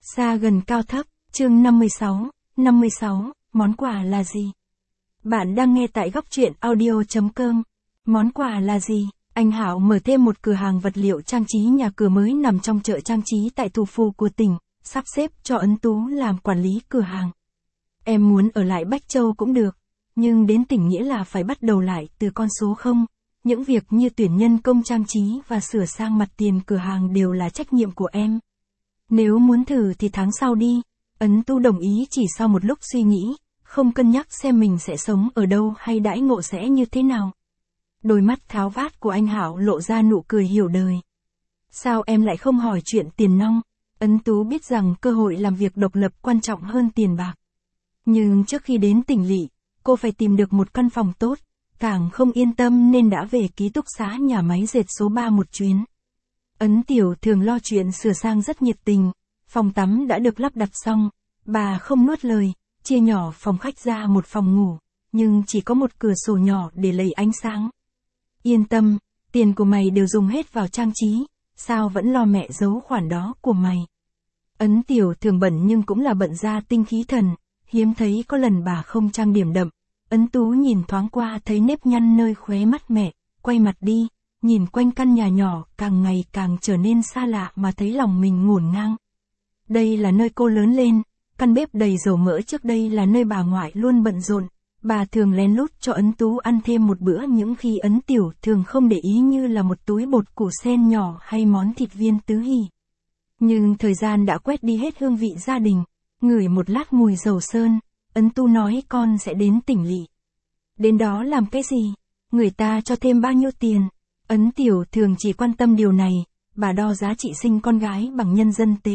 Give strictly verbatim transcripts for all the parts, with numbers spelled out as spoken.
Xa gần cao thấp, chương năm mươi sáu, năm mươi sáu, món quà là gì? Bạn đang nghe tại góc truyện audio chấm com. Món quà là gì? Anh Hảo mở thêm một cửa hàng vật liệu trang trí nhà cửa mới nằm trong chợ trang trí tại thủ phủ của tỉnh, sắp xếp cho Ấn Tú làm quản lý cửa hàng. Em muốn ở lại Bách Châu cũng được, nhưng đến tỉnh nghĩa là phải bắt đầu lại từ con số không. Những việc như tuyển nhân công trang trí và sửa sang mặt tiền cửa hàng đều là trách nhiệm của em. Nếu muốn thử thì tháng sau đi. Ấn Tú đồng ý chỉ sau một lúc suy nghĩ, không cân nhắc xem mình sẽ sống ở đâu hay đãi ngộ sẽ như thế nào. Đôi mắt tháo vát của anh Hảo lộ ra nụ cười hiểu đời. Sao em lại không hỏi chuyện tiền nong? Ấn Tú biết rằng cơ hội làm việc độc lập quan trọng hơn tiền bạc. Nhưng trước khi đến tỉnh lỵ, cô phải tìm được một căn phòng tốt, càng không yên tâm nên đã về ký túc xá nhà máy dệt số ba một chuyến. Ấn Tiểu thường lo chuyện sửa sang rất nhiệt tình, phòng tắm đã được lắp đặt xong, bà không nuốt lời, chia nhỏ phòng khách ra một phòng ngủ, nhưng chỉ có một cửa sổ nhỏ để lấy ánh sáng. Yên tâm, tiền của mày đều dùng hết vào trang trí, sao vẫn lo mẹ giấu khoản đó của mày. Ấn Tiểu thường bận nhưng cũng là bận ra tinh khí thần, hiếm thấy có lần bà không trang điểm đậm. Ấn Tú nhìn thoáng qua thấy nếp nhăn nơi khóe mắt mẹ, quay mặt đi, nhìn quanh căn nhà nhỏ càng ngày càng trở nên xa lạ mà thấy lòng mình ngổn ngang. Đây là nơi cô lớn lên, căn bếp đầy dầu mỡ trước đây là nơi bà ngoại luôn bận rộn, bà thường lén lút cho Ấn Tú ăn thêm một bữa những khi Ấn Tiểu thường không để ý như là một túi bột củ sen nhỏ hay món thịt viên tứ hỉ. Nhưng thời gian đã quét đi hết hương vị gia đình, ngửi một lát mùi dầu sơn, Ấn Tú nói con sẽ đến tỉnh lỵ. Đến đó làm cái gì? Người ta cho thêm bao nhiêu tiền? Ấn Tiểu thường chỉ quan tâm điều này, bà đo giá trị sinh con gái bằng nhân dân tệ.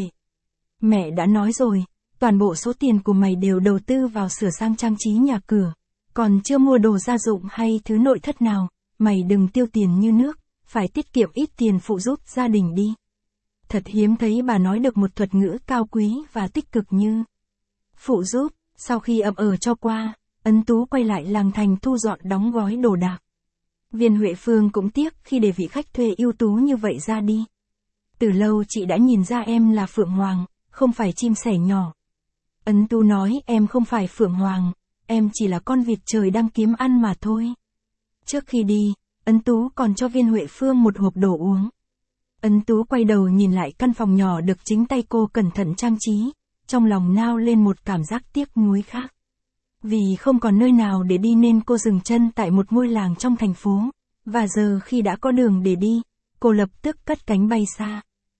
Mẹ đã nói rồi, toàn bộ số tiền của mày đều đầu tư vào sửa sang trang trí nhà cửa, còn chưa mua đồ gia dụng hay thứ nội thất nào, mày đừng tiêu tiền như nước, phải tiết kiệm ít tiền phụ giúp gia đình đi. Thật hiếm thấy bà nói được một thuật ngữ cao quý và tích cực như phụ giúp. Sau khi ậm ờ cho qua, Ấn Tú quay lại làng thành thu dọn đóng gói đồ đạc. Viên Huệ Phương cũng tiếc khi để vị khách thuê ưu tú như vậy ra đi. Từ lâu chị đã nhìn ra em là Phượng Hoàng, không phải chim sẻ nhỏ. Ấn Tú nói em không phải Phượng Hoàng, em chỉ là con vịt trời đang kiếm ăn mà thôi. Trước khi đi, Ấn Tú còn cho Viên Huệ Phương một hộp đồ uống. Ấn Tú quay đầu nhìn lại căn phòng nhỏ được chính tay cô cẩn thận trang trí, trong lòng nao lên một cảm giác tiếc nuối khác. Vì không còn nơi nào để đi nên cô dừng chân tại một ngôi làng trong thành phố, và giờ khi đã có đường để đi, cô lập tức cất cánh bay xa.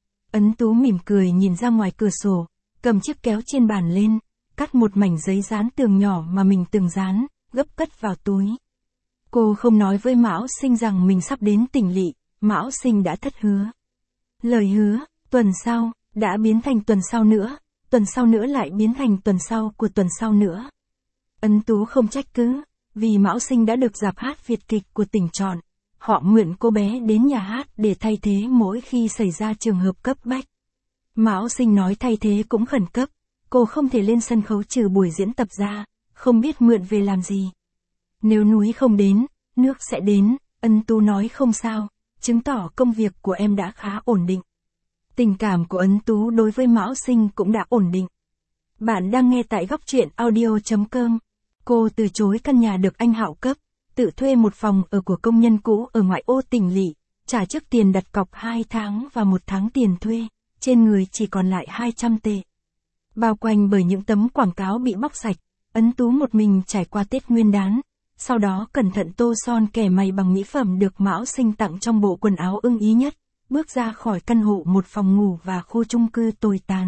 Ấn Tú mỉm cười nhìn ra ngoài cửa sổ, cầm chiếc kéo trên bàn lên, cắt một mảnh giấy dán tường nhỏ mà mình từng dán, gấp cất vào túi. Cô không nói với Mão Sinh rằng mình sắp đến tỉnh lỵ, Mão Sinh đã thất hứa. Lời hứa, tuần sau, đã biến thành tuần sau nữa, tuần sau nữa lại biến thành tuần sau của tuần sau nữa. Ấn Tú không trách cứ, vì Mão Sinh đã được rạp hát Việt kịch của tỉnh chọn. Họ mượn cô bé đến nhà hát để thay thế mỗi khi xảy ra trường hợp cấp bách. Mão Sinh nói thay thế cũng khẩn cấp, cô không thể lên sân khấu trừ buổi diễn tập ra, không biết mượn về làm gì. Nếu núi không đến, nước sẽ đến, Ấn Tú nói không sao, chứng tỏ công việc của em đã khá ổn định. Tình cảm của Ấn Tú đối với Mão Sinh cũng đã ổn định. Bạn đang nghe tại góc truyện audio chấm com. Cô từ chối căn nhà được anh Hạo cấp, tự thuê một phòng ở của công nhân cũ ở ngoại ô tỉnh lỵ, trả trước tiền đặt cọc hai tháng và một tháng tiền thuê, trên người chỉ còn lại hai trăm tệ. Bao quanh bởi những tấm quảng cáo bị bóc sạch, Ấn Tú một mình trải qua Tết Nguyên đán, sau đó cẩn thận tô son kẻ mày bằng mỹ phẩm được Mão Sinh tặng trong bộ quần áo ưng ý nhất, bước ra khỏi căn hộ một phòng ngủ và khu chung cư tồi tàn.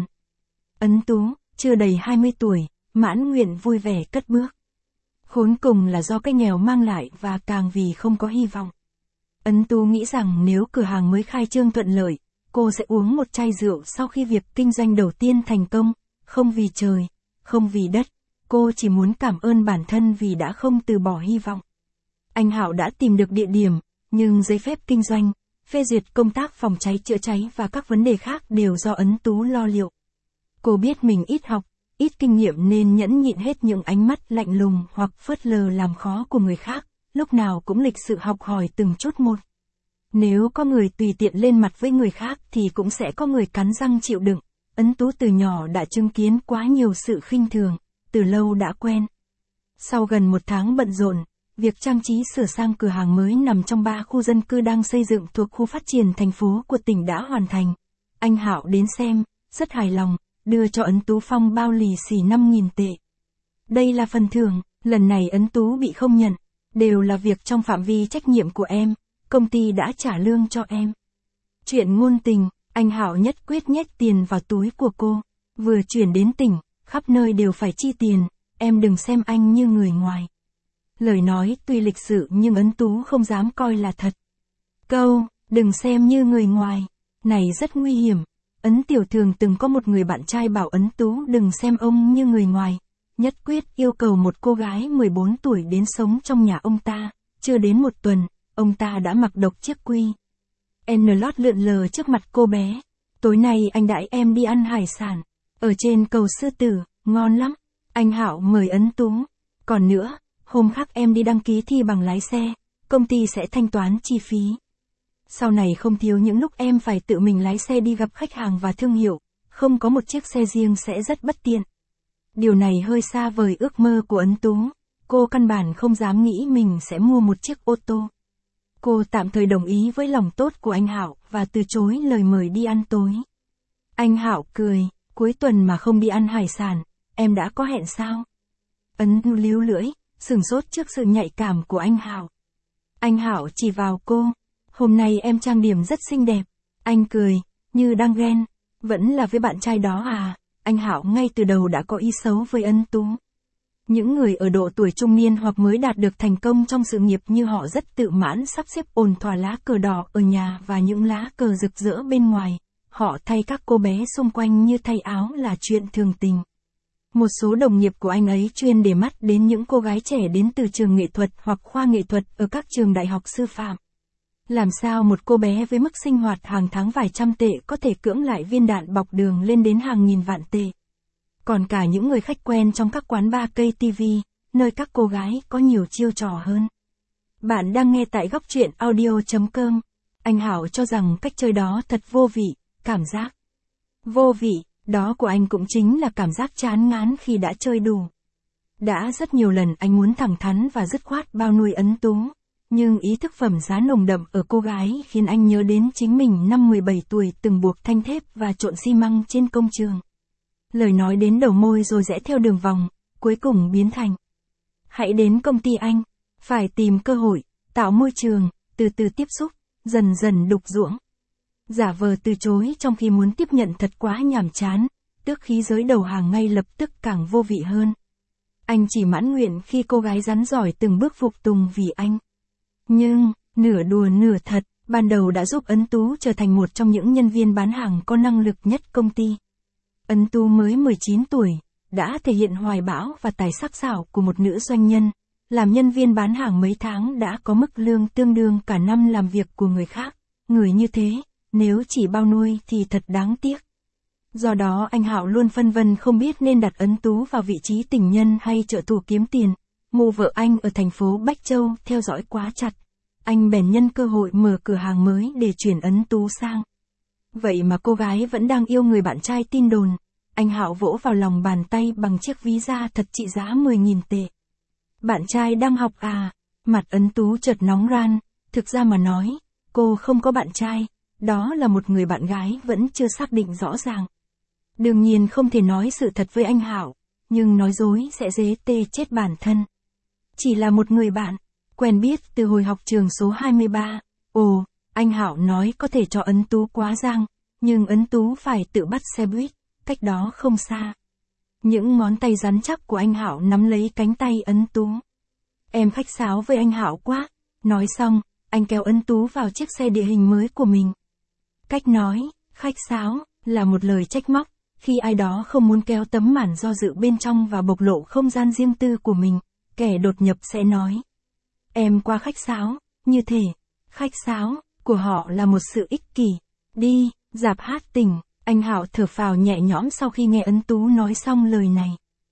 Ấn Tú, chưa đầy hai mươi tuổi, mãn nguyện vui vẻ cất bước. Khốn cùng là do cái nghèo mang lại và càng vì không có hy vọng. Ấn Tú nghĩ rằng nếu cửa hàng mới khai trương thuận lợi, cô sẽ uống một chai rượu sau khi việc kinh doanh đầu tiên thành công, không vì trời, không vì đất, cô chỉ muốn cảm ơn bản thân vì đã không từ bỏ hy vọng. Anh Hạo đã tìm được địa điểm, nhưng giấy phép kinh doanh, phê duyệt công tác phòng cháy chữa cháy và các vấn đề khác đều do Ấn Tú lo liệu. Cô biết mình ít học, ít kinh nghiệm nên nhẫn nhịn hết những ánh mắt lạnh lùng hoặc phớt lờ làm khó của người khác, lúc nào cũng lịch sự học hỏi từng chút một. Nếu có người tùy tiện lên mặt với người khác thì cũng sẽ có người cắn răng chịu đựng, Ấn Tú từ nhỏ đã chứng kiến quá nhiều sự khinh thường, từ lâu đã quen. Sau gần một tháng bận rộn, việc trang trí sửa sang cửa hàng mới nằm trong ba khu dân cư đang xây dựng thuộc khu phát triển thành phố của tỉnh đã hoàn thành. Anh Hạo đến xem, rất hài lòng, đưa cho Ấn Tú Phong bao lì xì năm nghìn tệ. Đây là phần thưởng, lần này Ấn Tú bị không nhận, đều là việc trong phạm vi trách nhiệm của em, công ty đã trả lương cho em. Chuyện ngôn tình, anh Hạo nhất quyết nhét tiền vào túi của cô, vừa chuyển đến tỉnh, khắp nơi đều phải chi tiền, em đừng xem anh như người ngoài. Lời nói tuy lịch sự nhưng Ấn Tú không dám coi là thật. Câu, đừng xem như người ngoài, này rất nguy hiểm. Ấn Tiểu Thường từng có một người bạn trai bảo Ấn Tú đừng xem ông như người ngoài, nhất quyết yêu cầu một cô gái mười bốn tuổi đến sống trong nhà ông ta, chưa đến một tuần, ông ta đã mặc độc chiếc quy. N lót lượn lờ trước mặt cô bé. Tối nay anh đãi em đi ăn hải sản, ở trên cầu Sư Tử, ngon lắm. Anh Hạo mời Ấn Tú. Còn nữa, hôm khác em đi đăng ký thi bằng lái xe, công ty sẽ thanh toán chi phí. Sau này không thiếu những lúc em phải tự mình lái xe đi gặp khách hàng và thương hiệu, không có một chiếc xe riêng sẽ rất bất tiện. Điều này hơi xa vời ước mơ của Ấn Tú, cô căn bản không dám nghĩ mình sẽ mua một chiếc ô tô. Cô tạm thời đồng ý với lòng tốt của anh Hạo và từ chối lời mời đi ăn tối. Anh Hạo cười, cuối tuần mà không đi ăn hải sản, em đã có hẹn sao? Ấn Tú líu lưỡi, sửng sốt trước sự nhạy cảm của anh Hạo. Anh Hạo chỉ vào cô, hôm nay em trang điểm rất xinh đẹp. Anh cười, như đang ghen, vẫn là với bạn trai đó à? Anh Hạo ngay từ đầu đã có ý xấu với Ấn Tú. Những người ở độ tuổi trung niên hoặc mới đạt được thành công trong sự nghiệp như họ rất tự mãn sắp xếp ổn thỏa lá cờ đỏ ở nhà và những lá cờ rực rỡ bên ngoài. Họ thay các cô bé xung quanh như thay áo là chuyện thường tình. Một số đồng nghiệp của anh ấy chuyên để mắt đến những cô gái trẻ đến từ trường nghệ thuật hoặc khoa nghệ thuật ở các trường đại học sư phạm. Làm sao một cô bé với mức sinh hoạt hàng tháng vài trăm tệ có thể cưỡng lại viên đạn bọc đường lên đến hàng nghìn vạn tệ. Còn cả những người khách quen trong các quán bar ca tê vê, nơi các cô gái có nhiều chiêu trò hơn. Bạn đang nghe tại góc truyện audio chấm com. Anh Hạo cho rằng cách chơi đó thật vô vị, cảm giác vô vị, đó của anh cũng chính là cảm giác chán ngán khi đã chơi đủ. Đã rất nhiều lần anh muốn thẳng thắn và dứt khoát bao nuôi Ấn Tú, nhưng ý thức phẩm giá nồng đậm ở cô gái khiến anh nhớ đến chính mình năm mười bảy tuổi từng buộc thanh thép và trộn xi măng trên công trường. Lời nói đến đầu môi rồi rẽ theo đường vòng, cuối cùng biến thành: hãy đến công ty anh, phải tìm cơ hội, tạo môi trường, từ từ tiếp xúc, dần dần đục ruỗng. Giả vờ từ chối trong khi muốn tiếp nhận thật quá nhàm chán, tước khí giới đầu hàng ngay lập tức càng vô vị hơn. Anh chỉ mãn nguyện khi cô gái rắn giỏi từng bước phục tùng vì anh. Nhưng, nửa đùa nửa thật, ban đầu đã giúp Ấn Tú trở thành một trong những nhân viên bán hàng có năng lực nhất công ty. Ấn Tú mới mười chín tuổi, đã thể hiện hoài bão và tài sắc sảo của một nữ doanh nhân, làm nhân viên bán hàng mấy tháng đã có mức lương tương đương cả năm làm việc của người khác. Người như thế, nếu chỉ bao nuôi thì thật đáng tiếc. Do đó anh Hạo luôn phân vân không biết nên đặt Ấn Tú vào vị trí tình nhân hay trợ thủ kiếm tiền. Mụ vợ anh ở thành phố Bách Châu theo dõi quá chặt. Anh bèn nhân cơ hội mở cửa hàng mới để chuyển Ấn Tú sang. Vậy mà cô gái vẫn đang yêu người bạn trai tin đồn. Anh Hạo vỗ vào lòng bàn tay bằng chiếc ví da thật trị giá mười nghìn tệ. Bạn trai đang học à? Mặt Ấn Tú chợt nóng ran. Thực ra mà nói, cô không có bạn trai. Đó là một người bạn gái vẫn chưa xác định rõ ràng. Đương nhiên không thể nói sự thật với anh Hạo, nhưng nói dối sẽ dễ tê chết bản thân. Chỉ là một người bạn, quen biết từ hồi học trường số hai mươi ba. Ồ, anh Hạo nói có thể cho Ấn Tú quá giang, nhưng Ấn Tú phải tự bắt xe buýt, cách đó không xa. Những ngón tay rắn chắc của anh Hạo nắm lấy cánh tay Ấn Tú. Em khách sáo với anh Hạo quá. Nói xong, anh kéo Ấn Tú vào chiếc xe địa hình mới của mình. Cách nói, khách sáo, là một lời trách móc, khi ai đó không muốn kéo tấm màn do dự bên trong và bộc lộ không gian riêng tư của mình, kẻ đột nhập sẽ nói: em qua khách sáo, như thể, khách sáo, của họ là một sự ích kỷ. Đi, rạp hát tỉnh, anh Hạo thở phào nhẹ nhõm sau khi nghe Ấn Tú nói xong lời này.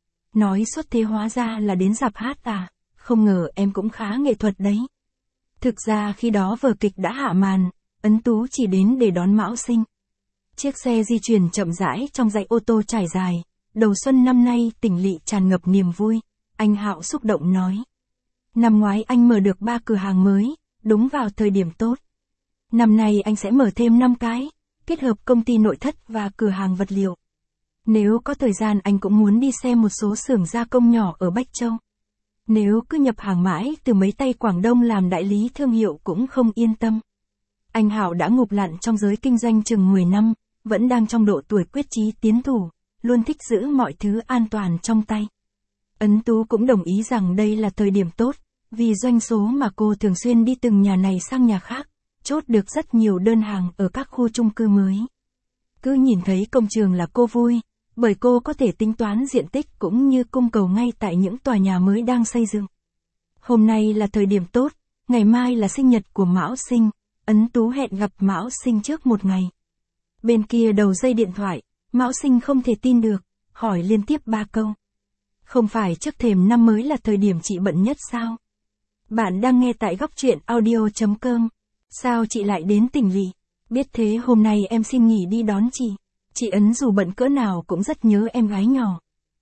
Nói suốt thế hóa ra là đến rạp hát à, không ngờ em cũng khá nghệ thuật đấy. Thực ra khi đó vở kịch đã hạ màn, Ấn Tú chỉ đến để đón Mão Sinh. Chiếc xe di chuyển chậm rãi trong dãy ô tô trải dài, đầu xuân năm nay Tỉnh Lỵ tràn ngập niềm vui, anh Hạo xúc động nói. Năm ngoái anh mở được ba cửa hàng mới, đúng vào thời điểm tốt. Năm nay anh sẽ mở thêm năm cái, kết hợp công ty nội thất và cửa hàng vật liệu. Nếu có thời gian anh cũng muốn đi xem một số xưởng gia công nhỏ ở Bách Châu. Nếu cứ nhập hàng mãi từ mấy tay Quảng Đông làm đại lý thương hiệu cũng không yên tâm. Anh Hạo đã ngụp lặn trong giới kinh doanh chừng mười năm, vẫn đang trong độ tuổi quyết chí tiến thủ, luôn thích giữ mọi thứ an toàn trong tay. Ấn Tú cũng đồng ý rằng đây là thời điểm tốt, vì doanh số mà cô thường xuyên đi từng nhà này sang nhà khác, chốt được rất nhiều đơn hàng ở các khu chung cư mới. Cứ nhìn thấy công trường là cô vui, bởi cô có thể tính toán diện tích cũng như cung cầu ngay tại những tòa nhà mới đang xây dựng. Hôm nay là thời điểm tốt, ngày mai là sinh nhật của Mão Sinh, Ấn Tú hẹn gặp Mão Sinh trước một ngày. Bên kia đầu dây điện thoại, Mão Sinh không thể tin được, hỏi liên tiếp ba câu. Không phải trước thềm năm mới là thời điểm chị bận nhất sao? Bạn đang nghe tại góc truyện audio chấm com. Sao chị lại đến Tỉnh Lỵ? Biết thế hôm nay em xin nghỉ đi đón chị. Chị Ấn dù bận cỡ nào cũng rất nhớ em gái nhỏ.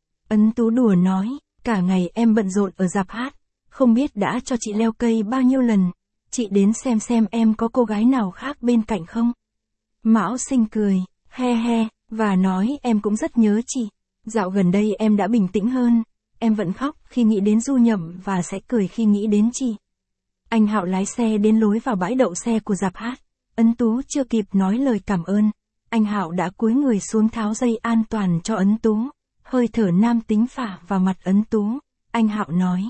Ấn Tú đùa nói, cả ngày em bận rộn ở rạp hát, không biết đã cho chị leo cây bao nhiêu lần. Chị đến xem xem em có cô gái nào khác bên cạnh không? Mão Sinh cười, he he, và nói em cũng rất nhớ chị. Dạo gần đây em đã bình tĩnh hơn, em vẫn khóc khi nghĩ đến Du Nhậm và sẽ cười khi nghĩ đến chị. Anh Hạo lái xe đến lối vào bãi đậu xe của rạp hát. Ấn Tú chưa kịp nói lời cảm ơn, anh Hạo đã cúi người xuống tháo dây an toàn cho Ấn Tú, hơi thở nam tính phả vào mặt Ấn Tú. Anh Hạo nói,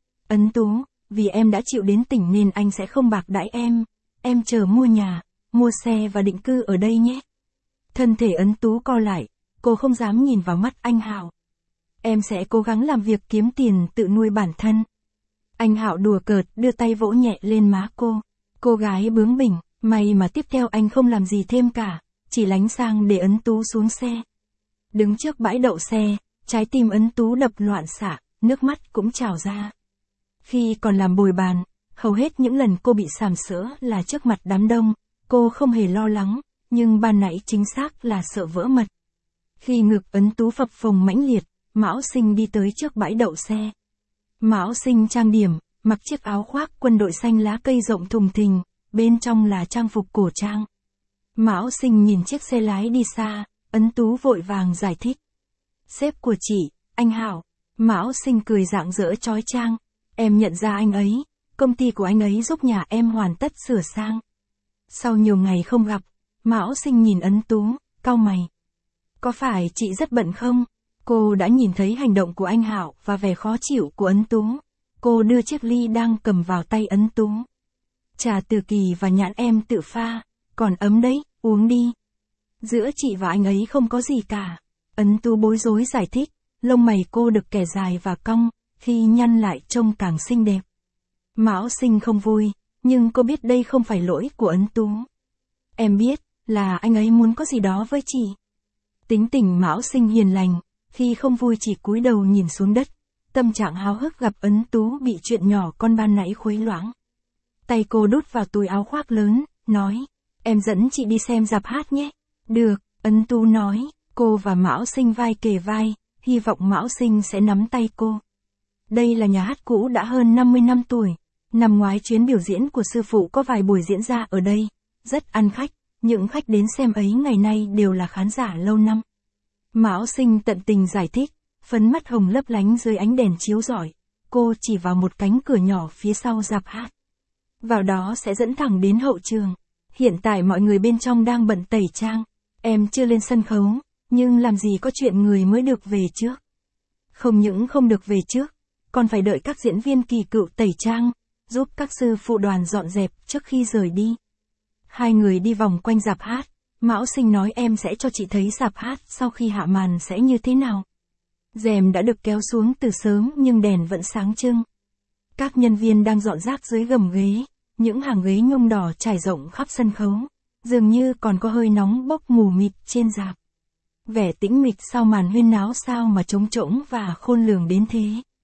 Ấn Tú, vì em đã chịu đến tỉnh nên anh sẽ không bạc đãi em, em chờ mua nhà, mua xe và định cư ở đây nhé. Thân thể Ấn Tú co lại, cô không dám nhìn vào mắt anh Hạo. Em sẽ cố gắng làm việc kiếm tiền tự nuôi bản thân. Anh Hạo đùa cợt đưa tay vỗ nhẹ lên má cô. Cô gái bướng bỉnh, may mà tiếp theo anh không làm gì thêm cả, chỉ lánh sang để Ấn Tú xuống xe. Đứng trước bãi đậu xe, trái tim Ấn Tú đập loạn xạ, nước mắt cũng trào ra. Khi còn làm bồi bàn, hầu hết những lần cô bị sàm sỡ là trước mặt đám đông, cô không hề lo lắng, nhưng ban nãy chính xác là sợ vỡ mật. Khi ngực Ấn Tú phập phồng mãnh liệt, Mão Sinh đi tới trước bãi đậu xe. Mão Sinh trang điểm, mặc chiếc áo khoác quân đội xanh lá cây rộng thùng thình, bên trong là trang phục cổ trang. Mão Sinh nhìn chiếc xe lái đi xa, Ấn Tú vội vàng giải thích. Sếp của chị, anh Hạo. Mão Sinh cười rạng rỡ chói chang. Em nhận ra anh ấy, công ty của anh ấy giúp nhà em hoàn tất sửa sang. Sau nhiều ngày không gặp, Mão Sinh nhìn Ấn Tú, cau mày. Có phải chị rất bận không? Cô đã nhìn thấy hành động của anh Hạo và vẻ khó chịu của Ấn Tú. Cô đưa chiếc ly đang cầm vào tay Ấn Tú. Trà Từ Kỳ và nhãn em tự pha, còn ấm đấy, uống đi. Giữa chị và anh ấy không có gì cả. Ấn Tú bối rối giải thích, lông mày cô được kẻ dài và cong, khi nhăn lại trông càng xinh đẹp. Mão Sinh không vui, nhưng cô biết đây không phải lỗi của Ấn Tú. Em biết, là anh ấy muốn có gì đó với chị. Tính tình Mão Sinh hiền lành, khi không vui chỉ cúi đầu nhìn xuống đất, tâm trạng háo hức gặp Ấn Tú bị chuyện nhỏ con ban nãy khuấy loãng. Tay cô đút vào túi áo khoác lớn, nói, em dẫn chị đi xem rạp hát nhé. Được, Ấn Tú nói, cô và Mão Sinh vai kề vai, hy vọng Mão Sinh sẽ nắm tay cô. Đây là nhà hát cũ đã hơn năm mươi năm tuổi, năm ngoái chuyến biểu diễn của sư phụ có vài buổi diễn ra ở đây, rất ăn khách, những khách đến xem ấy ngày nay đều là khán giả lâu năm. Mão Sinh tận tình giải thích, phấn mắt hồng lấp lánh dưới ánh đèn chiếu rọi, cô chỉ vào một cánh cửa nhỏ phía sau rạp hát. Vào đó sẽ dẫn thẳng đến hậu trường. Hiện tại mọi người bên trong đang bận tẩy trang, em chưa lên sân khấu, nhưng làm gì có chuyện người mới được về trước. Không những không được về trước, còn phải đợi các diễn viên kỳ cựu tẩy trang, giúp các sư phụ đoàn dọn dẹp trước khi rời đi. Hai người đi vòng quanh rạp hát, Mão Sinh nói em sẽ cho chị thấy rạp hát sau khi hạ màn sẽ như thế nào. Rèm đã được kéo xuống từ sớm nhưng đèn vẫn sáng trưng. Các nhân viên đang dọn rác dưới gầm ghế, những hàng ghế nhung đỏ trải rộng khắp sân khấu, dường như còn có hơi nóng bốc mù mịt trên rạp. Vẻ tĩnh mịch sau màn huyên náo sao mà trống trỗng và khôn lường đến thế.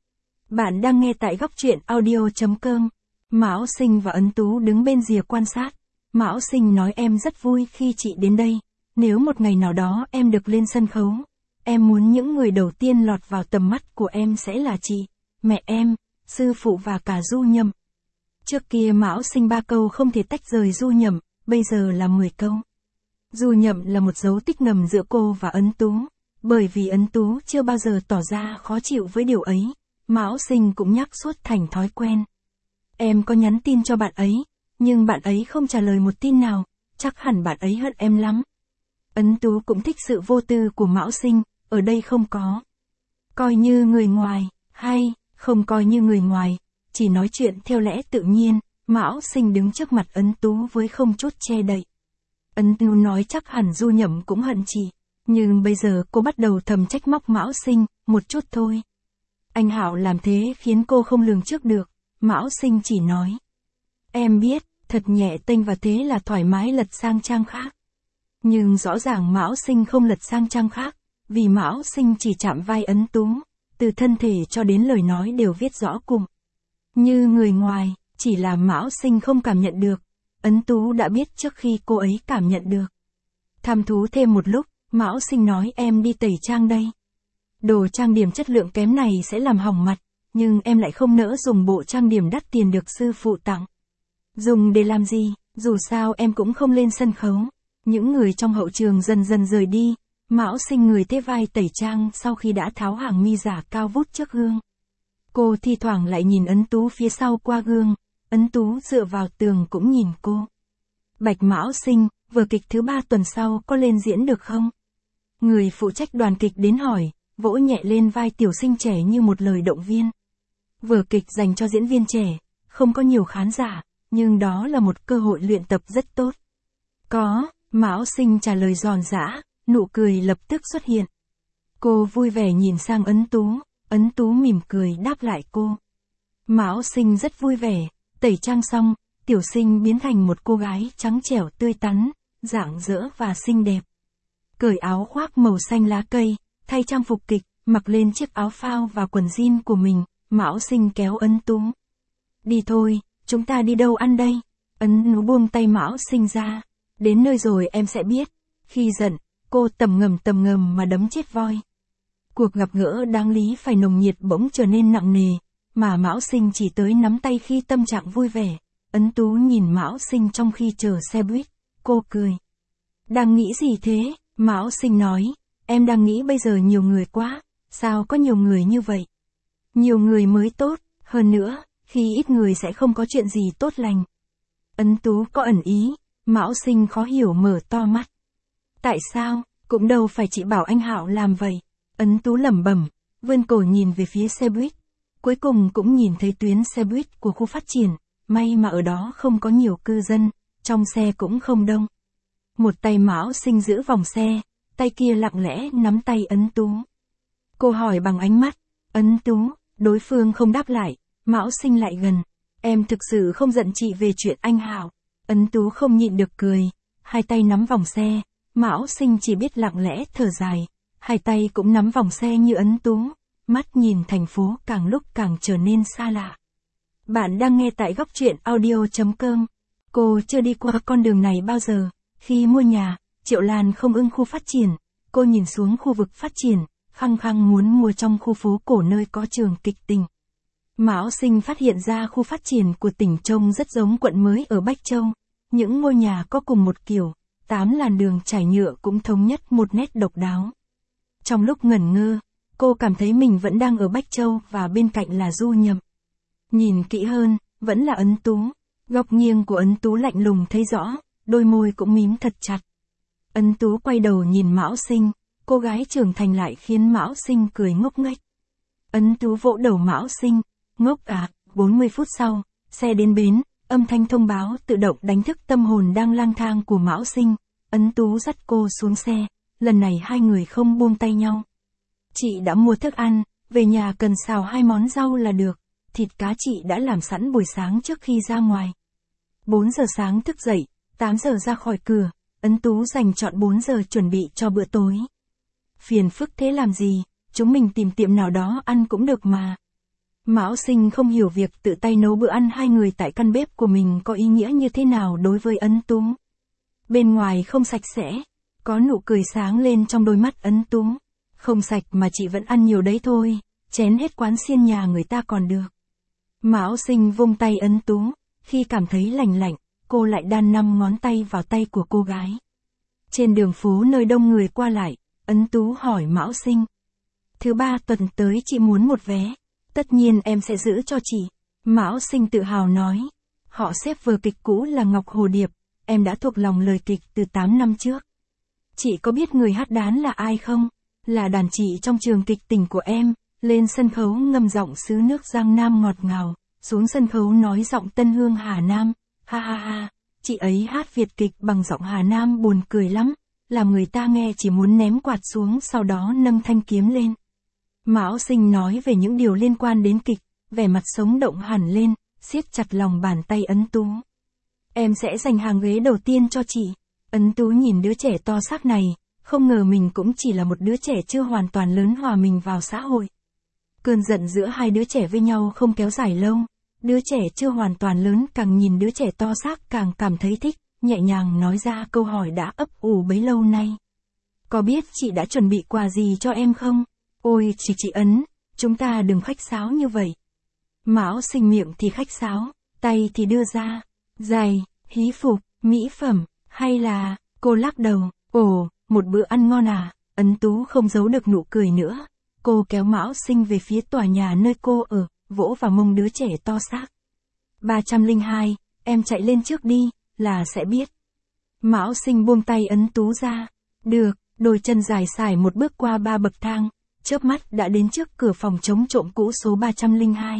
Bạn đang nghe tại góc truyện audio chấm com. Mão Sinh và Ấn Tú đứng bên rìa quan sát. Mão Sinh nói em rất vui khi chị đến đây, nếu một ngày nào đó em được lên sân khấu, em muốn những người đầu tiên lọt vào tầm mắt của em sẽ là chị, mẹ em, sư phụ và cả Du Nhậm. Trước kia Mão Sinh ba câu không thể tách rời Du Nhậm, bây giờ là mười câu. Du Nhậm là một dấu tích ngầm giữa cô và Ấn Tú, bởi vì Ấn Tú chưa bao giờ tỏ ra khó chịu với điều ấy, Mão Sinh cũng nhắc suốt thành thói quen. Em có nhắn tin cho bạn ấy, nhưng bạn ấy không trả lời một tin nào, chắc hẳn bạn ấy hận em lắm. Ấn Tú cũng thích sự vô tư của Mão Sinh, ở đây không có coi như người ngoài, hay, không coi như người ngoài, chỉ nói chuyện theo lẽ tự nhiên, Mão Sinh đứng trước mặt Ấn Tú với không chút che đậy. Ấn Tú nói chắc hẳn Du Nhậm cũng hận chị, nhưng bây giờ cô bắt đầu thầm trách móc Mão Sinh, một chút thôi. Anh Hạo làm thế khiến cô không lường trước được, Mão Sinh chỉ nói. Em biết, thật nhẹ tênh và thế là thoải mái lật sang trang khác. Nhưng rõ ràng Mão Sinh không lật sang trang khác, vì Mão Sinh chỉ chạm vai Ấn Tú, từ thân thể cho đến lời nói đều viết rõ cùng. Như người ngoài, chỉ là Mão Sinh không cảm nhận được, Ấn Tú đã biết trước khi cô ấy cảm nhận được. Thăm thú thêm một lúc, Mão Sinh nói em đi tẩy trang đây. Đồ trang điểm chất lượng kém này sẽ làm hỏng mặt, nhưng em lại không nỡ dùng bộ trang điểm đắt tiền được sư phụ tặng. Dùng để làm gì, dù sao em cũng không lên sân khấu. Những người trong hậu trường dần dần rời đi, Mão Sinh người thế vai tẩy trang sau khi đã tháo hàng mi giả cao vút trước gương. Cô thi thoảng lại nhìn Ấn Tú phía sau qua gương, Ấn Tú dựa vào tường cũng nhìn cô. Bạch Mão Sinh, vở kịch thứ ba tuần sau có lên diễn được không? Người phụ trách đoàn kịch đến hỏi, vỗ nhẹ lên vai tiểu sinh trẻ như một lời động viên. Vở kịch dành cho diễn viên trẻ, không có nhiều khán giả, nhưng đó là một cơ hội luyện tập rất tốt. Có, Mão Sinh trả lời giòn giã, nụ cười lập tức xuất hiện. Cô vui vẻ nhìn sang Ấn Tú, Ấn Tú mỉm cười đáp lại cô. Mão Sinh rất vui vẻ, tẩy trang xong, tiểu sinh biến thành một cô gái trắng trẻo tươi tắn, rạng rỡ và xinh đẹp. Cởi áo khoác màu xanh lá cây, thay trang phục kịch, mặc lên chiếc áo phao và quần jean của mình, Mão Sinh kéo Ấn Tú. Đi thôi, chúng ta đi đâu ăn đây? Ấn Tú buông tay Mão Sinh ra. Đến nơi rồi em sẽ biết. Khi giận, cô tầm ngầm tầm ngầm mà đấm chết voi. Cuộc gặp gỡ đáng lý phải nồng nhiệt bỗng trở nên nặng nề, mà Mão Sinh chỉ tới nắm tay khi tâm trạng vui vẻ. Ấn Tú nhìn Mão Sinh trong khi chờ xe buýt, cô cười. Đang nghĩ gì thế? Mão Sinh nói, em đang nghĩ bây giờ nhiều người quá, sao có nhiều người như vậy? Nhiều người mới tốt, hơn nữa, khi ít người sẽ không có chuyện gì tốt lành. Ấn Tú có ẩn ý, Mão Sinh khó hiểu mở to mắt. Tại sao, cũng đâu phải chị bảo anh Hạo làm vậy. Ấn Tú lẩm bẩm, vươn cổ nhìn về phía xe buýt. Cuối cùng cũng nhìn thấy tuyến xe buýt của khu phát triển, may mà ở đó không có nhiều cư dân, trong xe cũng không đông. Một tay Mão Sinh giữ vòng xe, tay kia lặng lẽ nắm tay Ấn Tú. Cô hỏi bằng ánh mắt, Ấn Tú, đối phương không đáp lại, Mão Sinh lại gần. Em thực sự không giận chị về chuyện anh Hạo. Ấn Tú không nhịn được cười, hai tay nắm vòng xe, Mão Sinh chỉ biết lặng lẽ thở dài, hai tay cũng nắm vòng xe như Ấn Tú, mắt nhìn thành phố càng lúc càng trở nên xa lạ. Bạn đang nghe tại góc truyện audio chấm com. Cô chưa đi qua con đường này bao giờ. Khi mua nhà, Triệu Lan không ưng khu phát triển, cô nhìn xuống khu vực phát triển, khăng khăng muốn mua trong khu phố cổ nơi có trường kịch tình. Mão Sinh phát hiện ra khu phát triển của tỉnh trông rất giống quận mới ở Bách Châu. Những ngôi nhà có cùng một kiểu, tám làn đường trải nhựa cũng thống nhất một nét độc đáo. Trong lúc ngẩn ngơ, cô cảm thấy mình vẫn đang ở Bách Châu và bên cạnh là Du Nhậm. Nhìn kỹ hơn, vẫn là Ấn Tú. Góc nghiêng của Ấn Tú lạnh lùng thấy rõ, đôi môi cũng mím thật chặt. Ấn Tú quay đầu nhìn Mão Sinh, cô gái trưởng thành lại khiến Mão Sinh cười ngốc nghếch. Ấn Tú vỗ đầu Mão Sinh, ngốc à, bốn mươi phút sau, xe đến bến, âm thanh thông báo tự động đánh thức tâm hồn đang lang thang của Mão Sinh. Ấn Tú dắt cô xuống xe, lần này hai người không buông tay nhau. Chị đã mua thức ăn, về nhà cần xào hai món rau là được, thịt cá chị đã làm sẵn buổi sáng trước khi ra ngoài. bốn giờ sáng thức dậy, tám giờ ra khỏi cửa, Ấn Tú dành trọn bốn giờ chuẩn bị cho bữa tối. Phiền phức thế làm gì, chúng mình tìm tiệm nào đó ăn cũng được mà. Mão Sinh không hiểu việc tự tay nấu bữa ăn hai người tại căn bếp của mình có ý nghĩa như thế nào đối với Ấn Tú. Bên ngoài không sạch sẽ, Có nụ cười sáng lên trong đôi mắt Ấn Tú. Không sạch mà chị vẫn ăn nhiều đấy thôi, chén hết quán xiên nhà người ta còn được. Mão Sinh vung tay Ấn Tú, khi cảm thấy lành lạnh, cô lại đan năm ngón tay vào tay của cô gái. Trên đường phố nơi đông người qua lại, Ấn Tú hỏi Mão Sinh. Thứ ba tuần tới chị muốn một vé, tất nhiên em sẽ giữ cho chị. Mão Sinh tự hào nói. Họ xếp vở kịch cũ là Ngọc Hồ Điệp, em đã thuộc lòng lời kịch từ tám năm trước. Chị có biết người hát đán là ai không? Là đàn chị trong trường kịch tình của em, lên sân khấu ngâm giọng xứ nước Giang Nam ngọt ngào, xuống sân khấu nói giọng Tân Hương Hà Nam, ha ha ha, chị ấy hát Việt kịch bằng giọng Hà Nam buồn cười lắm, làm người ta nghe chỉ muốn ném quạt xuống sau đó nâng thanh kiếm lên. Mão Sinh nói về những điều liên quan đến kịch, vẻ mặt sống động hẳn lên, siết chặt lòng bàn tay Ấn Tú. Em sẽ giành hàng ghế đầu tiên cho chị. Ấn Tú nhìn đứa trẻ to xác này, không ngờ mình cũng chỉ là một đứa trẻ chưa hoàn toàn lớn hòa mình vào xã hội. Cơn giận giữa hai đứa trẻ với nhau không kéo dài lâu, đứa trẻ chưa hoàn toàn lớn càng nhìn đứa trẻ to xác càng cảm thấy thích, nhẹ nhàng nói ra câu hỏi đã ấp ủ bấy lâu nay. Có biết chị đã chuẩn bị quà gì cho em không? Ôi chị chị Ấn, chúng ta đừng khách sáo như vậy. Mão Sinh miệng thì khách sáo, tay thì đưa ra, giày, hí phục, mỹ phẩm, hay là, cô lắc đầu, ồ, một bữa ăn ngon à, Ấn Tú không giấu được nụ cười nữa. Cô kéo Mão Sinh về phía tòa nhà nơi cô ở, vỗ vào mông đứa trẻ to xác. ba trăm lẻ hai, em chạy lên trước đi, là sẽ biết. Mão Sinh buông tay Ấn Tú ra. Được, đôi chân dài sải một bước qua ba bậc thang, chớp mắt đã đến trước cửa phòng chống trộm cũ số ba trăm lẻ hai.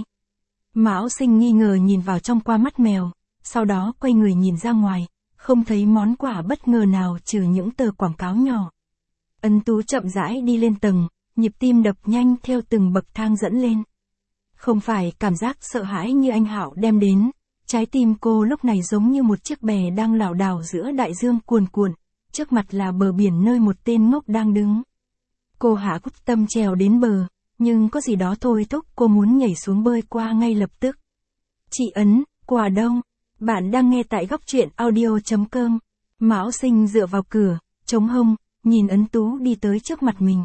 Mão Sinh nghi ngờ nhìn vào trong qua mắt mèo, sau đó quay người nhìn ra ngoài, không thấy món quà bất ngờ nào trừ những tờ quảng cáo nhỏ. Ấn Tú chậm rãi đi lên tầng, nhịp tim đập nhanh theo từng bậc thang dẫn lên. Không phải cảm giác sợ hãi như anh Hạo đem đến, trái tim cô lúc này giống như một chiếc bè đang lảo đảo giữa đại dương cuồn cuộn, trước mặt là bờ biển nơi một tên ngốc đang đứng. Cô hạ quyết tâm trèo đến bờ, nhưng có gì đó thôi thúc cô muốn nhảy xuống bơi qua ngay lập tức. Chị Ấn, quà đâu? Bạn đang nghe tại góc truyện audio chấm com. Mão Sinh dựa vào cửa, chống hông, nhìn Ấn Tú đi tới trước mặt mình.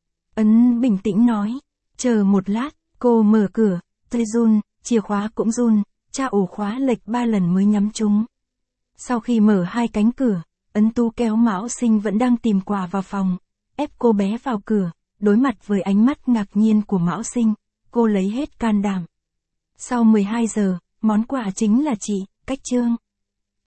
Ấn bình tĩnh nói, chờ một lát, cô mở cửa, tay run, chìa khóa cũng run, tra ổ khóa lệch ba lần mới nhắm trúng. Sau khi mở hai cánh cửa, Ấn Tú kéo Mão Sinh vẫn đang tìm quà vào phòng, ép cô bé vào cửa, đối mặt với ánh mắt ngạc nhiên của Mão Sinh, cô lấy hết can đảm. Sau mười hai giờ, món quà chính là chị, Cách Trương.